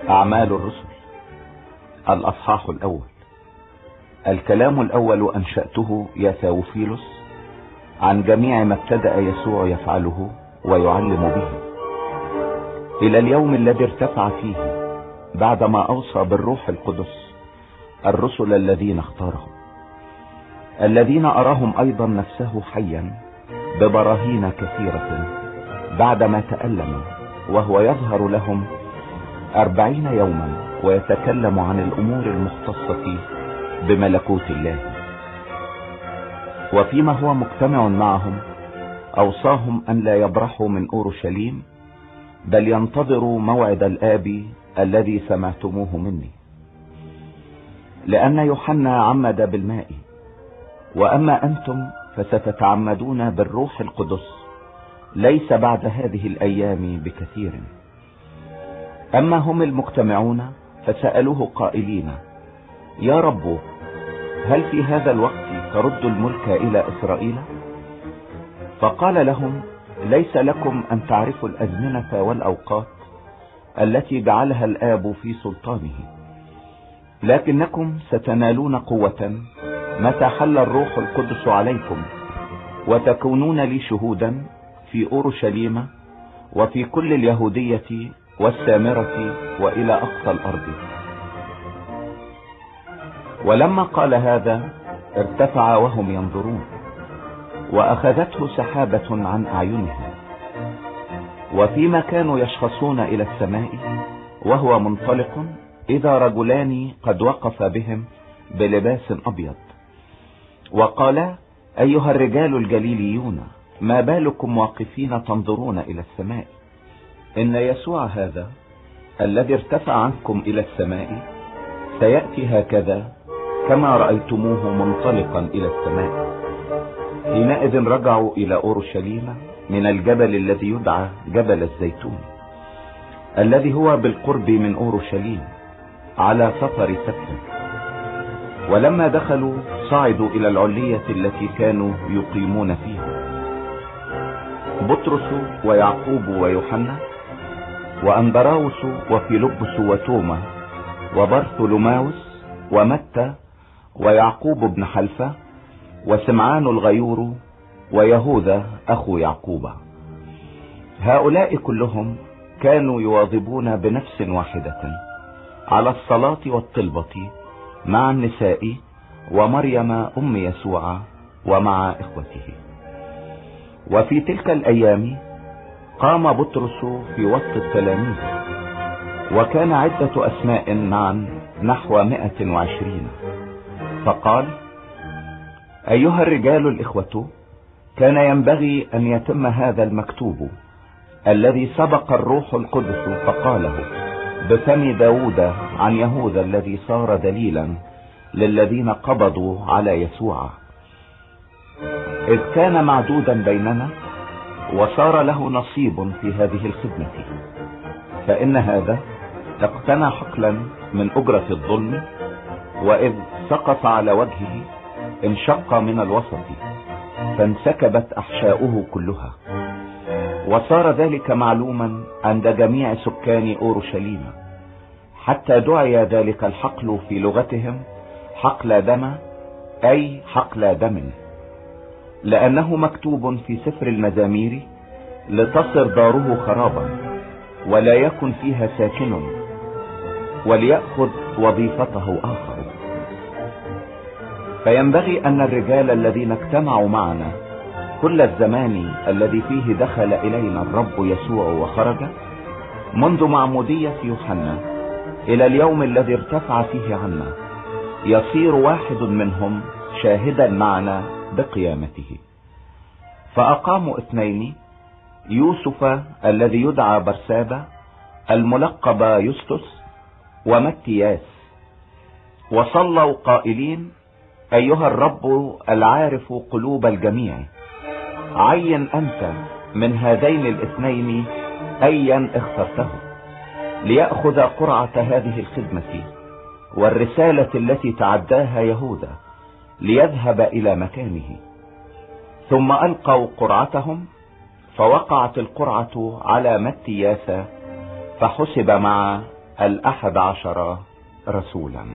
أعمال الرسل الأصحاح الأول. الكلام الأول أنشأته يا ثاوفيلوس عن جميع ما ابتدأ يسوع يفعله ويعلم به إلى اليوم الذي ارتفع فيه بعدما أوصى بالروح القدس الرسل الذين اختارهم، الذين أراهم أيضا نفسه حيا ببراهين كثيرة بعدما تألم، وهو يظهر لهم 40 يوما ويتكلم عن الأمور المختصة بملكوت الله. وفيما هو مجتمع معهم أوصاهم أن لا يبرحوا من أورشليم، بل ينتظروا موعد الآب الذي سمعتموه مني، لأن يوحنا عمد بالماء، وأما أنتم فستتعمدون بالروح القدس ليس بعد هذه الأيام بكثير. أما هم المجتمعون فسألوه قائلين: يا رب، هل في هذا الوقت ترد الملك إلى إسرائيل؟ فقال لهم: ليس لكم أن تعرفوا الأزمنة والأوقات التي جعلها الآب في سلطانه، لكنكم ستنالون قوة متى حل الروح القدس عليكم، وتكونون لي شهودا في أورشليم وفي كل اليهودية والسامرة وإلى أقصى الأرض. ولما قال هذا ارتفع وهم ينظرون، وأخذته سحابة عن أعينهم، وفيما كانوا يشخصون إلى السماء وهو منطلق، إذا رجلان قد وقف بهم بلباس أبيض، وقال: أيها الرجال الجليليون، ما بالكم واقفين تنظرون إلى السماء؟ إن يسوع هذا الذي ارتفع عنكم إلى السماء سيأتي هكذا كما رأيتموه منطلقا إلى السماء. حينئذ رجعوا إلى أورشليم من الجبل الذي يدعى جبل الزيتون، الذي هو بالقرب من أورشليم على سفر سبت. ولما دخلوا صعدوا إلى العلية التي كانوا يقيمون فيها، بطرس ويعقوب ويوحنا وأندراوس وفيلبس وتوما وبرثولوماوس ومتى ويعقوب بن حلفة وسمعان الغيور ويهوذا أخو يعقوب. هؤلاء كلهم كانوا يواظبون بنفس واحدة على الصلاة والطلبة مع النساء ومريم أم يسوع ومع إخوته. وفي تلك الأيام قام بطرس في وسط التلاميذ، وكان عدة أسماء معا نحو 120، فقال: أيها الرجال الإخوة، كان ينبغي أن يتم هذا المكتوب الذي سبق الروح القدس فقاله بفم داود عن يهوذا الذي صار دليلا للذين قبضوا على يسوع، إذ كان معدودا بيننا وصار له نصيب في هذه الخدمة، فإن هذا اقتنى حقلا من أجرة الظلم، وإذ سقط على وجهه انشق من الوسط فانسكبت أحشاؤه كلها، وصار ذلك معلوما عند جميع سكان أورشليم، حتى دعي ذلك الحقل في لغتهم حقل دم، أي حقل دم، لأنه مكتوب في سفر المزامير: لتصر داره خرابا ولا يكن فيها ساكن، وليأخذ وظيفته آخر. فينبغي أن الرجال الذين اجتمعوا معنا كل الزمان الذي فيه دخل إلينا الرب يسوع وخرج، منذ معمودية يوحنا إلى اليوم الذي ارتفع فيه عنا، يصير واحد منهم شاهدا معنا بقيامته. فأقاموا 2: يوسف الذي يدعى برسابة الملقب يستس ومتياس، وصلوا قائلين: أيها الرب العارف قلوب الجميع، عين أنت من هذين 2 أيا اخترته ليأخذ قرعة هذه الخدمة والرسالة التي تعداها يهوذا ليذهب إلى مكانه. ثم ألقوا قرعتهم، فوقعت القرعة على متياس فحسب مع 11 رسولا.